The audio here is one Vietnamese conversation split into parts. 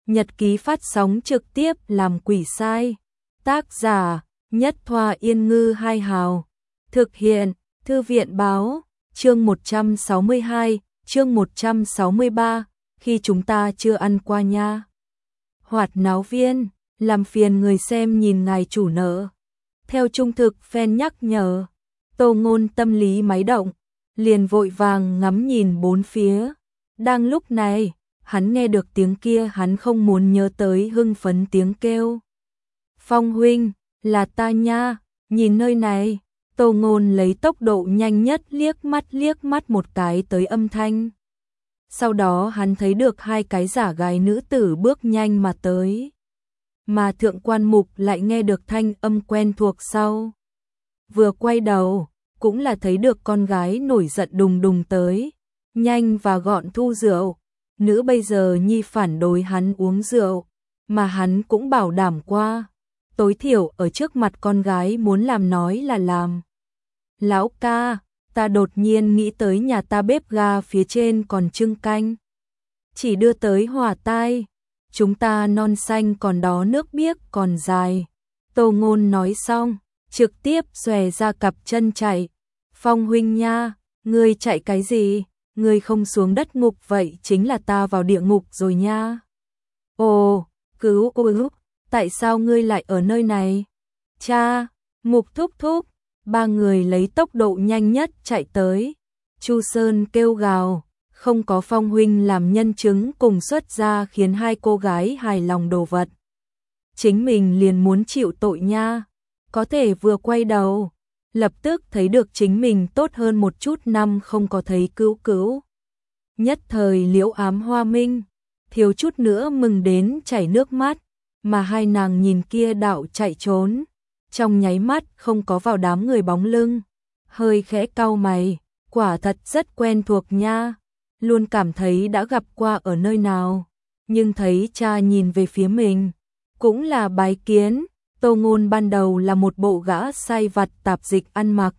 nhật ký phát sóng trực tiếp làm quỷ sai. Tác giả Nhất Thoa Yên Ngư Hai Hào. Thực hiện Thư viện Báo. Chương 162, chương 163, khi chúng ta chưa ăn qua nha. Hoạt náo viên, làm phiền người xem nhìn ngài chủ nợ. Theo trung thực fan nhắc nhở, Tô Ngôn tâm lý máy động, liền vội vàng ngắm nhìn bốn phía. Đang lúc này, hắn nghe được tiếng kia, hắn không muốn nhớ tới hưng phấn tiếng kêu. Phong huynh, là ta nha, nhìn nơi này. Tô Ngôn lấy tốc độ nhanh nhất liếc mắt một cái tới âm thanh. Sau đó hắn thấy được hai cái giả gái nữ tử bước nhanh mà tới. Mà Thượng Quan Mục lại nghe được thanh âm quen thuộc sau. Vừa quay đầu, cũng là thấy được con gái nổi giận đùng đùng tới. Nhanh và gọn thu rượu. Nữ bây giờ nhi phản đối hắn uống rượu, mà hắn cũng bảo đảm qua. Tối thiểu ở trước mặt con gái muốn làm nói là làm. Lão ca, ta đột nhiên nghĩ tới nhà ta bếp ga phía trên còn trưng canh. Chỉ đưa tới hỏa tai. Chúng ta non xanh còn đó nước biếc còn dài. Tô Ngôn nói xong, trực tiếp xòe ra cặp chân chạy. Phong huynh nha, ngươi chạy cái gì? Ngươi không xuống đất ngục vậy chính là ta vào địa ngục rồi nha. Ồ, cứu, tại sao ngươi lại ở nơi này? Cha, Mục thúc thúc. Ba người lấy tốc độ nhanh nhất chạy tới. Chu Sơn kêu gào, không có Phong huynh làm nhân chứng cùng xuất ra khiến hai cô gái hài lòng đồ vật. Chính mình liền muốn chịu tội nha. Có thể vừa quay đầu, lập tức thấy được chính mình tốt hơn một chút năm không có thấy cứu. Nhất thời liễu ám hoa minh, thiếu chút nữa mừng đến chảy nước mắt, mà hai nàng nhìn kia đạo chạy trốn. Trong nháy mắt không có vào đám người bóng lưng, hơi khẽ cau mày, quả thật rất quen thuộc nha, luôn cảm thấy đã gặp qua ở nơi nào, nhưng thấy cha nhìn về phía mình, cũng là bái kiến. Tô Ngôn ban đầu là một bộ gã sai vặt tạp dịch ăn mặc,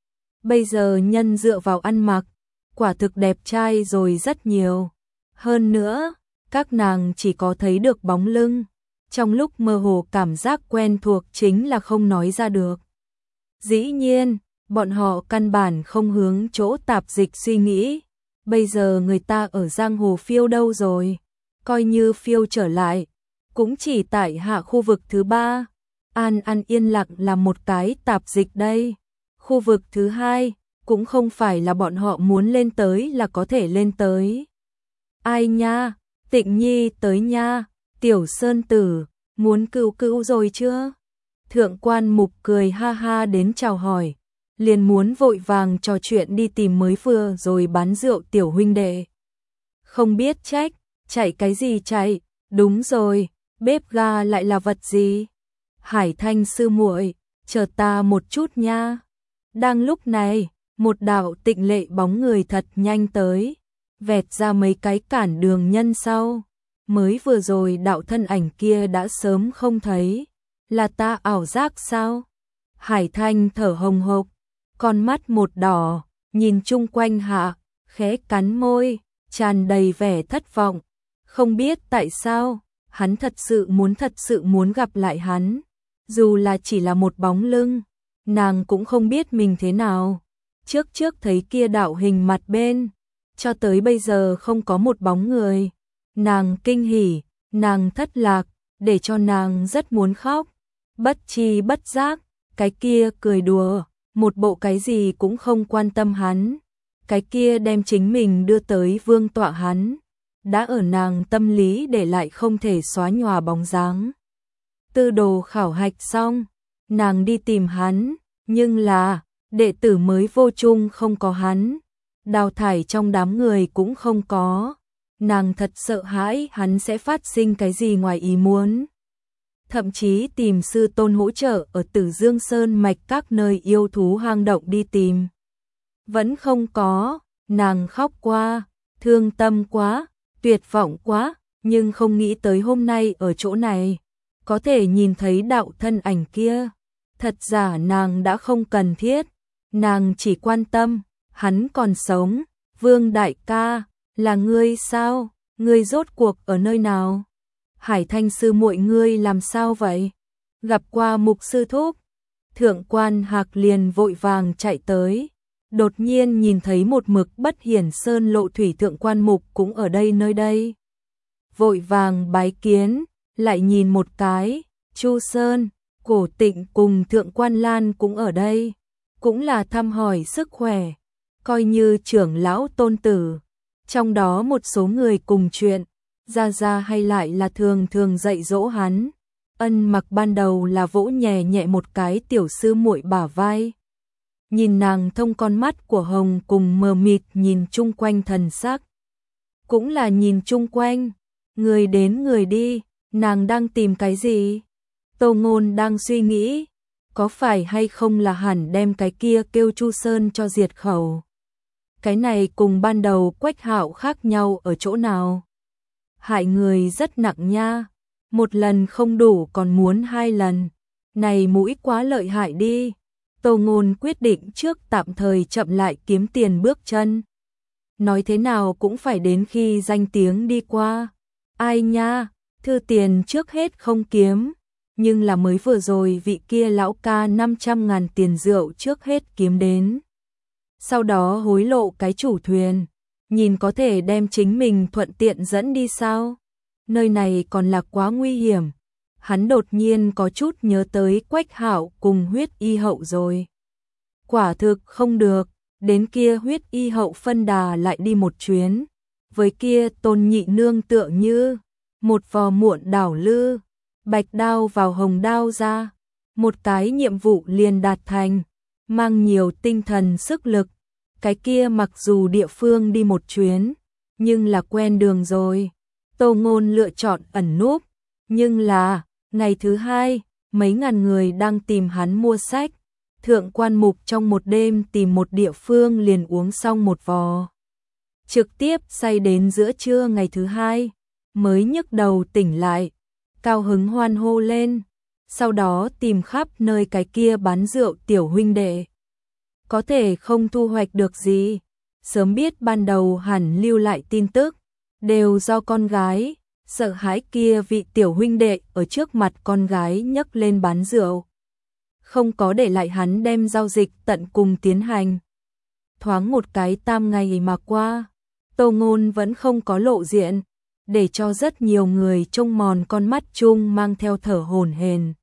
bây giờ nhân dựa vào ăn mặc, quả thực đẹp trai rồi rất nhiều. Hơn nữa, các nàng chỉ có thấy được bóng lưng. Trong lúc mơ hồ cảm giác quen thuộc chính là không nói ra được. Dĩ nhiên, bọn họ căn bản không hướng chỗ tạp dịch suy nghĩ. Bây giờ người ta ở giang hồ phiêu đâu rồi? Coi như phiêu trở lại, cũng chỉ tại hạ khu vực thứ 3. An yên lặng là một cái tạp dịch đây. Khu vực thứ 2, cũng không phải là bọn họ muốn lên tới là có thể lên tới. Ai nha, Tịnh Nhi tới nha. Tiểu Sơn Tử, muốn cứu rồi chưa? Thượng Quan Mục cười ha ha đến chào hỏi, liền muốn vội vàng trò chuyện đi tìm mới vừa rồi bán rượu tiểu huynh đệ. Không biết trách, chạy cái gì chạy, đúng rồi, bếp ga lại là vật gì? Hải Thanh sư muội, chờ ta một chút nha. Đang lúc này, một đạo tịnh lệ bóng người thật nhanh tới, vẹt ra mấy cái cản đường nhân sau. Mới vừa rồi đạo thân ảnh kia đã sớm không thấy, là ta ảo giác sao? Hải Thanh thở hồng hộc, con mắt một đỏ, nhìn chung quanh hạ, khẽ cắn môi, tràn đầy vẻ thất vọng. Không biết tại sao, hắn thật sự muốn gặp lại hắn, dù là chỉ là một bóng lưng, nàng cũng không biết mình thế nào. Trước thấy kia đạo hình mặt bên, cho tới bây giờ không có một bóng người. Nàng kinh hỉ, nàng thất lạc, để cho nàng rất muốn khóc. Bất chi bất giác, cái kia cười đùa, một bộ cái gì cũng không quan tâm hắn. Cái kia đem chính mình đưa tới vương tọa hắn, đã ở nàng tâm lý để lại không thể xóa nhòa bóng dáng. Tư đồ khảo hạch xong, nàng đi tìm hắn, nhưng là đệ tử mới vô chung không có hắn, đào thải trong đám người cũng không có. Nàng thật sợ hãi hắn sẽ phát sinh cái gì ngoài ý muốn. Thậm chí tìm sư tôn hỗ trợ ở Tử Dương Sơn mạch các nơi yêu thú hang động đi tìm. Vẫn không có, nàng khóc qua, thương tâm quá, tuyệt vọng quá, nhưng không nghĩ tới hôm nay ở chỗ này, có thể nhìn thấy đạo thân ảnh kia. Thật giả nàng đã không cần thiết, nàng chỉ quan tâm, hắn còn sống. Vương đại ca, là ngươi sao? Ngươi rốt cuộc ở nơi nào? Hải Thanh sư muội ngươi làm sao vậy? Gặp qua Mục sư thúc. Thượng quan Hạc liền vội vàng chạy tới. Đột nhiên nhìn thấy một mực bất hiển sơn lộ thủy thượng quan Mục cũng ở đây nơi đây. Vội vàng bái kiến, lại nhìn một cái, Chu Sơn, Cổ Tịnh cùng thượng quan Lan cũng ở đây. Cũng là thăm hỏi sức khỏe, coi như trưởng lão tôn tử. Trong đó một số người cùng chuyện, ra hay lại là thường thường dạy dỗ hắn. Ân Mặc ban đầu là vỗ nhẹ nhẹ một cái tiểu sư muội bả vai. Nhìn nàng thông con mắt của Hồng cùng mờ mịt nhìn chung quanh thần sắc. Cũng là nhìn chung quanh, người đến người đi, nàng đang tìm cái gì? Tô Ngôn đang suy nghĩ, có phải hay không là hẳn đem cái kia kêu Chu Sơn cho diệt khẩu. Cái này cùng ban đầu Quách Hạo khác nhau ở chỗ nào? Hại người rất nặng nha, một lần không đủ còn muốn 2 lần, này mũi quá lợi hại đi. Tô Ngôn quyết định trước tạm thời chậm lại kiếm tiền bước chân. Nói thế nào cũng phải đến khi danh tiếng đi qua. Ai nha, thư tiền trước hết không kiếm, nhưng là mới vừa rồi vị kia lão ca 500.000 tiền rượu trước hết kiếm đến. Sau đó hối lộ cái chủ thuyền, nhìn có thể đem chính mình thuận tiện dẫn đi sao? Nơi này còn là quá nguy hiểm. Hắn đột nhiên có chút nhớ tới Quách Hạo cùng Huyết Y Hậu rồi. Quả thực không được, đến kia Huyết Y Hậu phân đà lại đi một chuyến. Với kia Tôn Nhị Nương tựa như một vò muộn đảo lư, bạch đao vào hồng đao ra, một cái nhiệm vụ liền đạt thành, mang nhiều tinh thần sức lực. Cái kia mặc dù địa phương đi một chuyến, nhưng là quen đường rồi. Tô Ngôn lựa chọn ẩn núp, nhưng là ngày thứ 2, mấy ngàn người đang tìm hắn mua sách. Thượng quan Mục trong một đêm tìm một địa phương liền uống xong một vò. Trực tiếp say đến giữa trưa ngày thứ 2, mới nhức đầu tỉnh lại, cao hứng hoan hô lên. Sau đó tìm khắp nơi cái kia bán rượu tiểu huynh đệ. Có thể không thu hoạch được gì, sớm biết ban đầu hẳn lưu lại tin tức, đều do con gái, sợ hãi kia vị tiểu huynh đệ ở trước mặt con gái nhấc lên bán rượu. Không có để lại hắn đem giao dịch tận cùng tiến hành. Thoáng một cái tam ngày mà qua, Tô Ngôn vẫn không có lộ diện, để cho rất nhiều người trông mòn con mắt chung mang theo thở hổn hển.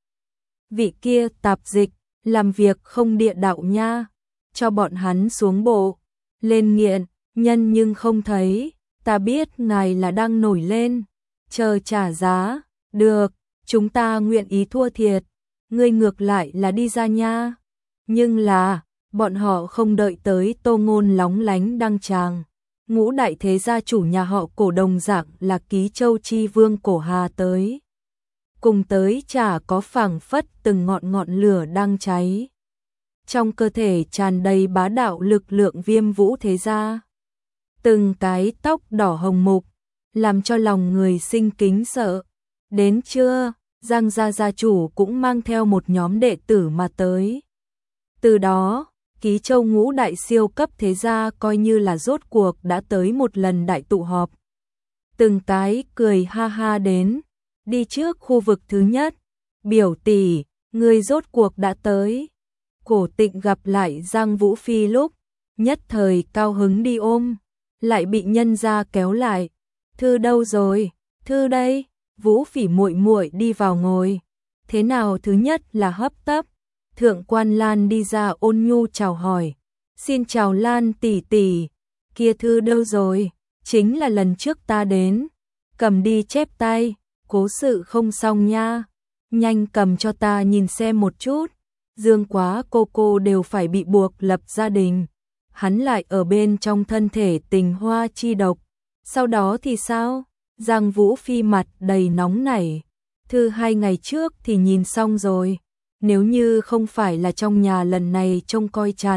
Vị kia tạp dịch, làm việc không địa đạo nha, cho bọn hắn xuống bộ, lên nghiện, nhân nhưng không thấy, ta biết ngài là đang nổi lên, chờ trả giá, được, chúng ta nguyện ý thua thiệt, ngươi ngược lại là đi ra nha. Nhưng là, bọn họ không đợi tới Tô Ngôn lóng lánh đăng tràng. Ngũ đại thế gia chủ nhà họ Cổ đồng dạng là Ký Châu Chi Vương Cổ Hà tới. Cùng tới chả có phảng phất từng ngọn ngọn lửa đang cháy. Trong cơ thể tràn đầy bá đạo lực lượng Viêm Vũ thế gia. Từng cái tóc đỏ hồng mục, làm cho lòng người sinh kính sợ. Đến trưa, Giang gia gia chủ cũng mang theo một nhóm đệ tử mà tới. Từ đó, Ký Châu ngũ đại siêu cấp thế gia coi như là rốt cuộc đã tới một lần đại tụ họp. Từng cái cười ha ha đến, đi trước khu vực thứ nhất, biểu tỷ, người rốt cuộc đã tới. Cổ Tịnh gặp lại Giang Vũ Phi lúc, nhất thời cao hứng đi ôm, lại bị nhân gia kéo lại. Thư đâu rồi? Thư đây. Vũ Phỉ muội muội đi vào ngồi. Thế nào thứ nhất là hấp tấp. Thượng quan Lan đi ra ôn nhu chào hỏi. Xin chào Lan tỷ tỷ. Kia thư đâu rồi? Chính là lần trước ta đến. Cầm đi chép tay. Cố sự không xong nha. Nhanh cầm cho ta nhìn xem một chút. Dương Quá cô đều phải bị buộc lập gia đình. Hắn lại ở bên trong thân thể tình hoa chi độc. Sau đó thì sao? Giang Vũ Phi mặt đầy nóng nảy. Thư 2 ngày trước thì nhìn xong rồi. Nếu như không phải là trong nhà lần này trông coi chặt,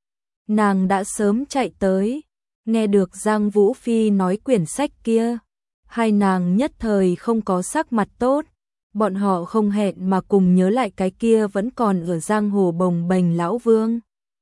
nàng đã sớm chạy tới. Nghe được Giang Vũ Phi nói quyển sách kia, hai nàng nhất thời không có sắc mặt tốt. Bọn họ không hẹn mà cùng nhớ lại cái kia vẫn còn ở giang hồ bồng bềnh lão vương.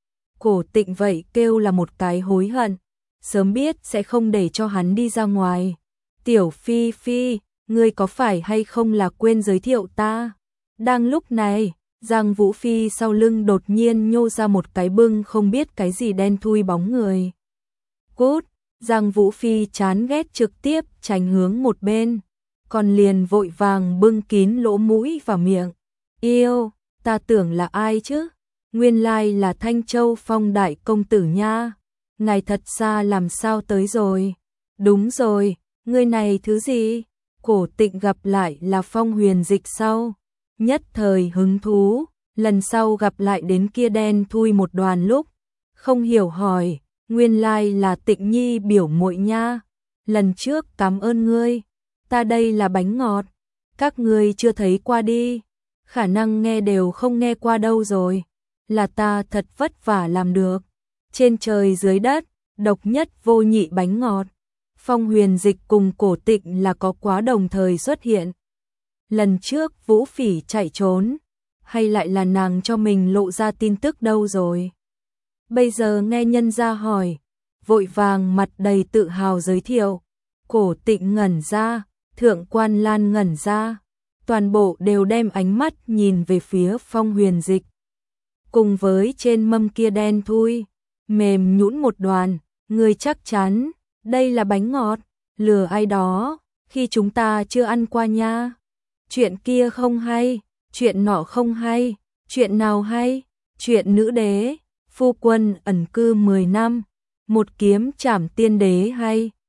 Cổ Tịnh vậy kêu là một cái hối hận, sớm biết sẽ không để cho hắn đi ra ngoài. Tiểu Phi Phi, ngươi có phải hay không là quên giới thiệu ta? Đang lúc này, Giang Vũ Phi sau lưng đột nhiên nhô ra một cái bưng không biết cái gì đen thui bóng người. Cút, Giang Vũ Phi chán ghét trực tiếp tránh hướng một bên, còn liền vội vàng bưng kín lỗ mũi và miệng. Yêu, ta tưởng là ai chứ? Nguyên lai là Thanh Châu Phong đại công tử nha. Ngài thật xa làm sao tới rồi? Đúng rồi, người này thứ gì? Cổ Tịnh gặp lại là Phong Huyền Dịch sau. Nhất thời hứng thú, lần sau gặp lại đến kia đen thui một đoàn lúc. Không hiểu hỏi, nguyên lai là Tịnh Nhi biểu muội nha. Lần trước cảm ơn ngươi, ta đây là bánh ngọt. Các ngươi chưa thấy qua đi, khả năng nghe đều không nghe qua đâu rồi. Là ta thật vất vả làm được. Trên trời dưới đất, độc nhất vô nhị bánh ngọt. Phong Huyền Dịch cùng Cổ Tịnh là có quá đồng thời xuất hiện. Lần trước Vũ Phỉ chạy trốn, hay lại là nàng cho mình lộ ra tin tức đâu rồi? Bây giờ nghe nhân gia hỏi, vội vàng mặt đầy tự hào giới thiệu. Cổ Tịnh ngẩn ra, Thượng Quan Lan ngẩn ra, toàn bộ đều đem ánh mắt nhìn về phía Phong Huyền Dịch. Cùng với trên mâm kia đen thui, mềm nhũn một đoàn, người chắc chắn, đây là bánh ngọt, lừa ai đó, khi chúng ta chưa ăn qua nha. Chuyện kia không hay, chuyện nọ không hay, chuyện nào hay, chuyện nữ đế, phu quân ẩn cư 10 năm, một kiếm trảm tiên đế hay.